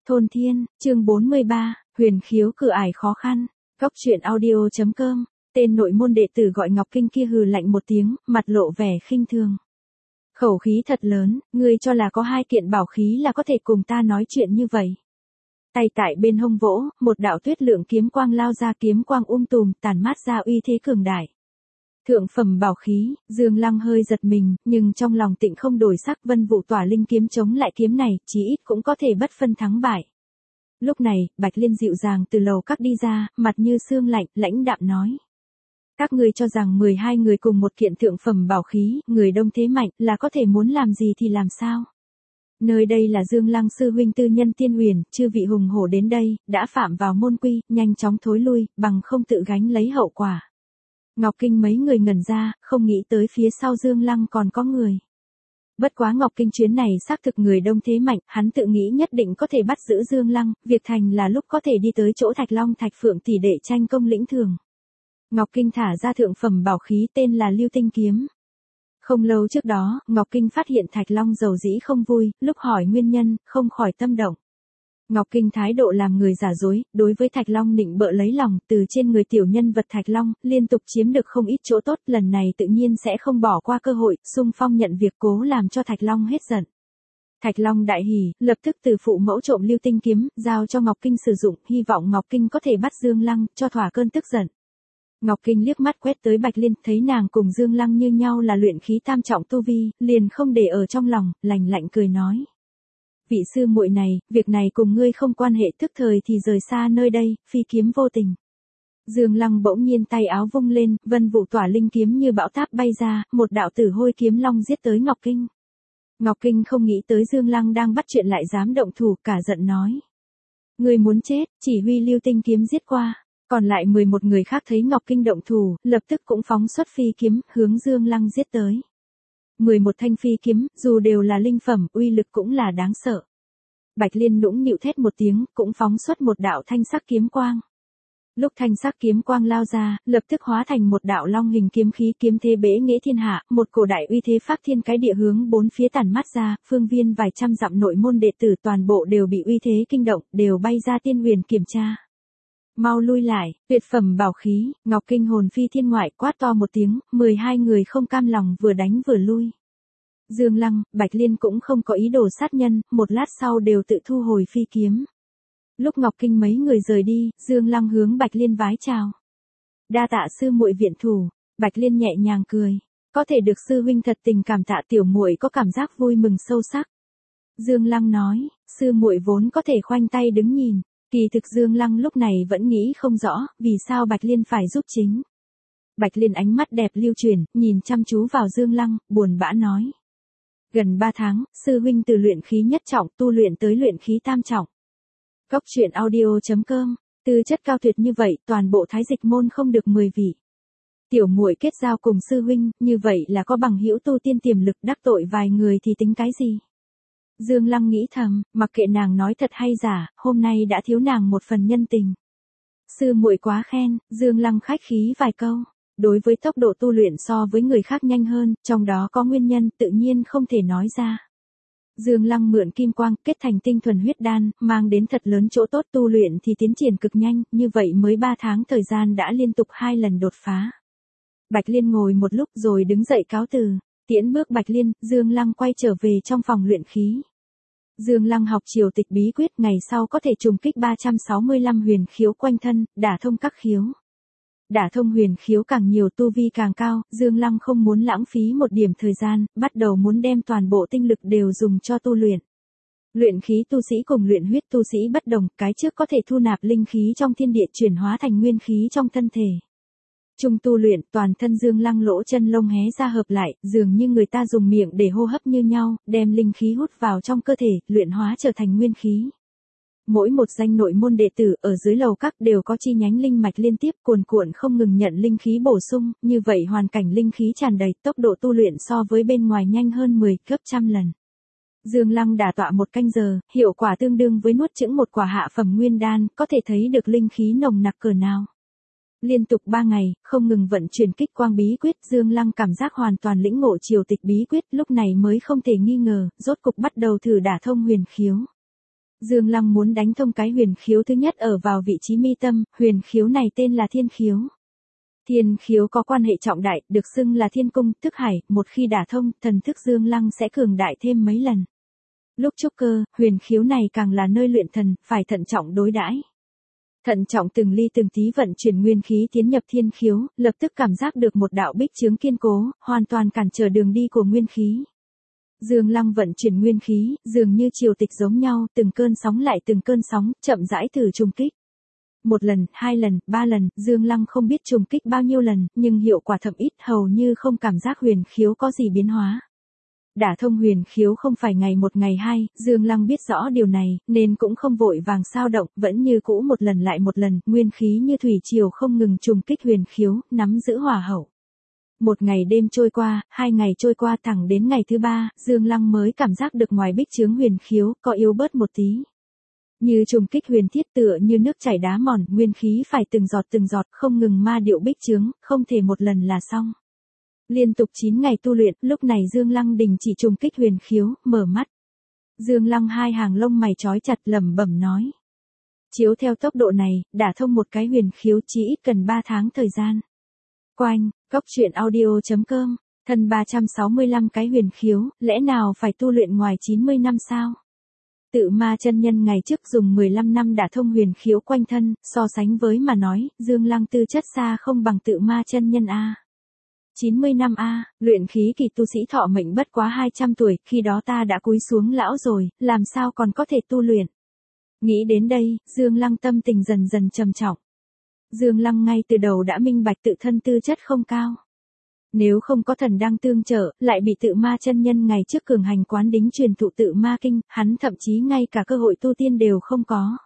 Thôn Thiên, chương 43, huyền khiếu cửa ải khó khăn. Góc truyện audio.com, tên nội môn đệ tử gọi Ngọc Kinh kia hừ lạnh một tiếng, mặt lộ vẻ khinh thường. Khẩu khí thật lớn, ngươi cho là có 2 kiện bảo khí là có thể cùng ta nói chuyện như vậy. Tay tại bên hông vỗ, một đạo tuyết lượng kiếm quang lao ra, kiếm quang tùm, tản mát ra uy thế cường đại. Thượng phẩm bảo khí, Dương Lăng hơi giật mình, nhưng trong lòng tịnh không đổi sắc. Vân Vụ Tỏa Linh kiếm chống lại kiếm này, chí ít cũng có thể bất phân thắng bại. Lúc này, Bạch Liên dịu dàng từ lầu các đi ra, mặt như sương lạnh, lãnh đạm nói. Các ngươi cho rằng 12 người cùng một kiện thượng phẩm bảo khí, người đông thế mạnh, là có thể muốn làm gì thì làm sao? Nơi đây là Dương Lăng sư huynh tư nhân Tiên Uyển, chư vị hùng hổ đến đây, đã phạm vào môn quy, nhanh chóng thối lui, bằng không tự gánh lấy hậu quả. Ngọc Kinh mấy người ngẩn ra, không nghĩ tới phía sau Dương Lăng còn có người. Bất quá Ngọc Kinh chuyến này xác thực người đông thế mạnh, hắn tự nghĩ nhất định có thể bắt giữ Dương Lăng, việc thành là lúc có thể đi tới chỗ Thạch Long Thạch Phượng tỷ đệ tranh công lĩnh thường. Ngọc Kinh thả ra thượng phẩm bảo khí tên là Lưu Tinh Kiếm. Không lâu trước đó, Ngọc Kinh phát hiện Thạch Long dầu dĩ không vui, lúc hỏi nguyên nhân, không khỏi tâm động. Ngọc Kinh thái độ làm người giả dối, đối với Thạch Long nịnh bợ lấy lòng, từ trên người tiểu nhân vật Thạch Long, liên tục chiếm được không ít chỗ tốt, lần này tự nhiên sẽ không bỏ qua cơ hội, xung phong nhận việc, cố làm cho Thạch Long hết giận. Thạch Long đại hỉ, lập tức từ phụ mẫu trộm Lưu Tinh Kiếm, giao cho Ngọc Kinh sử dụng, hy vọng Ngọc Kinh có thể bắt Dương Lăng, cho thỏa cơn tức giận. Ngọc Kinh liếc mắt quét tới Bạch Liên, thấy nàng cùng Dương Lăng như nhau là luyện khí tam trọng tu vi, liền không để ở trong lòng, lạnh lạnh cười nói. Vị sư muội này, việc này cùng ngươi không quan hệ, tức thời thì rời xa nơi đây, phi kiếm vô tình. Dương Lăng bỗng nhiên tay áo vung lên, Vân Vụ Tỏa Linh kiếm như bão táp bay ra, một đạo tử hôi kiếm long giết tới Ngọc Kinh. Ngọc Kinh không nghĩ tới Dương Lăng đang bắt chuyện lại dám động thủ, cả giận nói. Ngươi muốn chết, chỉ huy Lưu Tinh kiếm giết qua. Còn lại 11 người khác thấy Ngọc Kinh động thủ, lập tức cũng phóng xuất phi kiếm, hướng Dương Lăng giết tới. 11 thanh phi kiếm, dù đều là linh phẩm, uy lực cũng là đáng sợ. Bạch Liên nũng nịu thét một tiếng, cũng phóng xuất một đạo thanh sắc kiếm quang. Lúc thanh sắc kiếm quang lao ra, lập tức hóa thành một đạo long hình kiếm khí, kiếm thế bẽ nghĩa thiên hạ, một cổ đại uy thế pháp thiên cái địa hướng bốn phía tản mát ra, phương viên vài trăm dặm nội môn đệ tử toàn bộ đều bị uy thế kinh động, đều bay ra Tiên Uyển kiểm tra. Mau lui lại, tuyệt phẩm bảo khí, Ngọc Kinh hồn phi thiên ngoại, quát to một tiếng, 12 người không cam lòng vừa đánh vừa lui. Dương Lăng, Bạch Liên cũng không có ý đồ sát nhân, một lát sau đều tự thu hồi phi kiếm. Lúc Ngọc Kinh mấy người rời đi, Dương Lăng hướng Bạch Liên vái chào. Đa tạ sư muội viện thủ, Bạch Liên nhẹ nhàng cười, có thể được sư huynh thật tình cảm tạ, tiểu muội có cảm giác vui mừng sâu sắc. Dương Lăng nói, sư muội vốn có thể khoanh tay đứng nhìn. Kỳ thực Dương Lăng lúc này vẫn nghĩ không rõ, vì sao Bạch Liên phải giúp chính. Bạch Liên ánh mắt đẹp lưu chuyển, nhìn chăm chú vào Dương Lăng, buồn bã nói. Gần 3 tháng, sư huynh từ luyện khí nhất trọng tu luyện tới luyện khí tam trọng. Góc truyện audio.com, tư chất cao tuyệt như vậy, toàn bộ Thái Dịch môn không được 10 vị. Tiểu muội kết giao cùng sư huynh, như vậy là có bằng hữu tu tiên tiềm lực, đắc tội vài người thì tính cái gì? Dương Lăng nghĩ thầm, mặc kệ nàng nói thật hay giả, hôm nay đã thiếu nàng một phần nhân tình. Sư muội quá khen, Dương Lăng khách khí vài câu. Đối với tốc độ tu luyện so với người khác nhanh hơn, trong đó có nguyên nhân tự nhiên không thể nói ra. Dương Lăng mượn kim quang kết thành tinh thuần huyết đan, mang đến thật lớn chỗ tốt, tu luyện thì tiến triển cực nhanh, như vậy mới 3 tháng thời gian đã liên tục 2 lần đột phá. Bạch Liên ngồi một lúc rồi đứng dậy cáo từ. Tiễn bước Bạch Liên, Dương Lăng quay trở về trong phòng luyện khí. Dương Lăng học triều tịch bí quyết, ngày sau có thể trùng kích 365 huyền khiếu quanh thân, đả thông các khiếu. Đả thông huyền khiếu càng nhiều tu vi càng cao, Dương Lăng không muốn lãng phí một điểm thời gian, bắt đầu muốn đem toàn bộ tinh lực đều dùng cho tu luyện. Luyện khí tu sĩ cùng luyện huyết tu sĩ bất đồng, cái trước có thể thu nạp linh khí trong thiên địa chuyển hóa thành nguyên khí trong thân thể. Trung tu luyện, toàn thân Dương Lăng lỗ chân lông hé ra hợp lại, dường như người ta dùng miệng để hô hấp như nhau, đem linh khí hút vào trong cơ thể, luyện hóa trở thành nguyên khí. Mỗi một danh nội môn đệ tử ở dưới lầu các đều có chi nhánh linh mạch liên tiếp cuồn cuộn không ngừng nhận linh khí bổ sung, như vậy hoàn cảnh linh khí tràn đầy, tốc độ tu luyện so với bên ngoài nhanh hơn 10 gấp trăm lần. Dương Lăng đả tọa 1 canh giờ, hiệu quả tương đương với nuốt chửng một quả hạ phẩm nguyên đan, có thể thấy được linh khí nồng nặc cỡ nào. Liên tục 3 ngày, không ngừng vận chuyển kích quang bí quyết, Dương Lăng cảm giác hoàn toàn lĩnh ngộ triều tịch bí quyết, lúc này mới không thể nghi ngờ, rốt cục bắt đầu thử đả thông huyền khiếu. Dương Lăng muốn đánh thông cái huyền khiếu thứ nhất ở vào vị trí mi tâm, huyền khiếu này tên là thiên khiếu. Thiên khiếu có quan hệ trọng đại, được xưng là thiên cung, thức hải, một khi đả thông, thần thức Dương Lăng sẽ cường đại thêm mấy lần. Lúc trúc cơ, huyền khiếu này càng là nơi luyện thần, phải thận trọng đối đãi. Thận trọng từng ly từng tí vận chuyển nguyên khí tiến nhập thiên khiếu, lập tức cảm giác được một đạo bích chướng kiên cố, hoàn toàn cản trở đường đi của nguyên khí. Dương Lăng vận chuyển nguyên khí, dường như triều tịch giống nhau, từng cơn sóng lại từng cơn sóng, chậm rãi thử trùng kích. Một lần, hai lần, ba lần, Dương Lăng không biết trùng kích bao nhiêu lần, nhưng hiệu quả thậm ít, hầu như không cảm giác huyền khiếu có gì biến hóa. Đả thông huyền khiếu không phải ngày một ngày hai, Dương Lăng biết rõ điều này, nên cũng không vội vàng sao động, vẫn như cũ một lần lại một lần, nguyên khí như thủy triều không ngừng trùng kích huyền khiếu, nắm giữ hỏa hậu. Một ngày đêm trôi qua, 2 ngày trôi qua, thẳng đến ngày thứ 3, Dương Lăng mới cảm giác được ngoài bích chướng huyền khiếu, có yếu bớt một tí. Như trùng kích huyền thiết, tựa như nước chảy đá mòn, nguyên khí phải từng giọt không ngừng ma điệu bích chướng, không thể một lần là xong. Liên tục 9 ngày tu luyện, lúc này Dương Lăng đình chỉ trùng kích huyền khiếu, mở mắt. Dương Lăng hai hàng lông mày trói chặt, lẩm bẩm nói. Chiếu theo tốc độ này, đả thông một cái huyền khiếu chỉ ít cần 3 tháng thời gian. Quanh, goctruyện.audio.com, thân 365 cái huyền khiếu, lẽ nào phải tu luyện ngoài 90 năm sao? Tự ma chân nhân ngày trước dùng 15 năm đả thông huyền khiếu quanh thân, so sánh với mà nói, Dương Lăng tư chất xa không bằng tự ma chân nhân a. 90 năm a, luyện khí kỳ tu sĩ thọ mệnh bất quá 200 tuổi, khi đó ta đã cúi xuống lão rồi, làm sao còn có thể tu luyện. Nghĩ đến đây, Dương Lăng tâm tình dần dần trầm trọng. Dương Lăng ngay từ đầu đã minh bạch tự thân tư chất không cao. Nếu không có thần đăng tương trợ, lại bị tự ma chân nhân ngày trước cường hành quán đính truyền thụ tự ma kinh, hắn thậm chí ngay cả cơ hội tu tiên đều không có.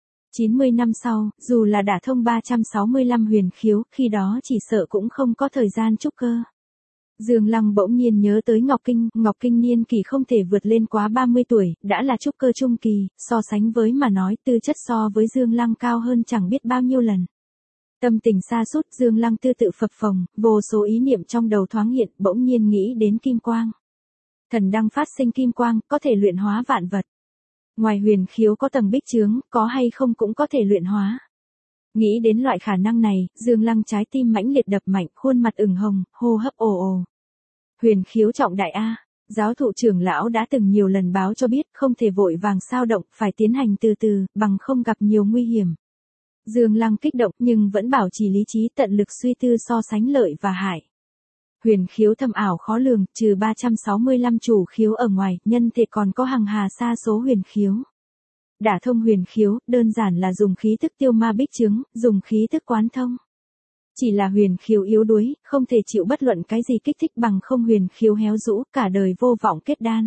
90 năm sau, dù là đả thông 365 huyền khiếu, khi đó chỉ sợ cũng không có thời gian trúc cơ. Dương Lăng bỗng nhiên nhớ tới Ngọc Kinh niên kỳ không thể vượt lên quá 30 tuổi, đã là trúc cơ trung kỳ, so sánh với mà nói tư chất so với Dương Lăng cao hơn chẳng biết bao nhiêu lần. Tâm tình sa sút, Dương Lăng tư tự phập phồng, vô số ý niệm trong đầu thoáng hiện, bỗng nhiên nghĩ đến kim quang. Thần đăng phát sinh kim quang, có thể luyện hóa vạn vật. Ngoài huyền khiếu có tầng bích chướng, có hay không cũng có thể luyện hóa. Nghĩ đến loại khả năng này, Dương Lăng trái tim mãnh liệt đập mạnh, khuôn mặt ửng hồng, hô hấp ồ ồ. Huyền khiếu trọng đại a, giáo thụ trưởng lão đã từng nhiều lần báo cho biết, không thể vội vàng sao động, phải tiến hành từ từ, bằng không gặp nhiều nguy hiểm. Dương Lăng kích động nhưng vẫn bảo trì lý trí, tận lực suy tư so sánh lợi và hại. Huyền khiếu thâm ảo khó lường, trừ 365 chủ khiếu ở ngoài, nhân thể còn có hàng hà sa số huyền khiếu. Đả thông huyền khiếu, đơn giản là dùng khí thức tiêu ma bích chướng, dùng khí thức quán thông. Chỉ là huyền khiếu yếu đuối, không thể chịu bất luận cái gì kích thích bằng không huyền khiếu héo rũ, cả đời vô vọng kết đan.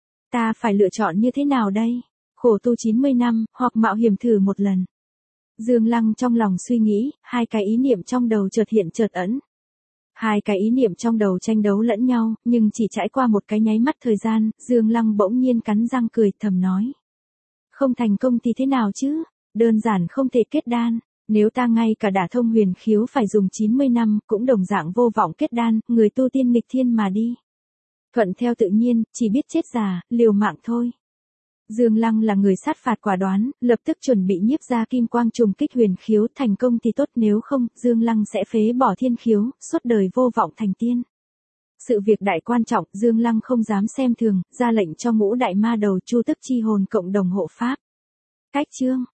Ta phải lựa chọn như thế nào đây? Khổ tu 90 năm, hoặc mạo hiểm thử một lần. Dương Lăng trong lòng suy nghĩ, hai cái ý niệm trong đầu chợt hiện chợt ẩn. Hai cái ý niệm trong đầu tranh đấu lẫn nhau, nhưng chỉ trải qua một cái nháy mắt thời gian, Dương Lăng bỗng nhiên cắn răng cười, thầm nói. Không thành công thì thế nào chứ? Đơn giản không thể kết đan. Nếu ta ngay cả đả thông huyền khiếu phải dùng 90 năm, cũng đồng dạng vô vọng kết đan, người tu tiên nghịch thiên mà đi. Thuận theo tự nhiên, chỉ biết chết già, liều mạng thôi. Dương Lăng là người sát phạt quả đoán, lập tức chuẩn bị nhiếp ra kim quang trùng kích huyền khiếu, thành công thì tốt, nếu không, Dương Lăng sẽ phế bỏ thiên khiếu, suốt đời vô vọng thành tiên. Sự việc đại quan trọng, Dương Lăng không dám xem thường, ra lệnh cho ngũ đại ma đầu Chu Tức Chi Hồn cộng đồng hộ pháp. Cách chương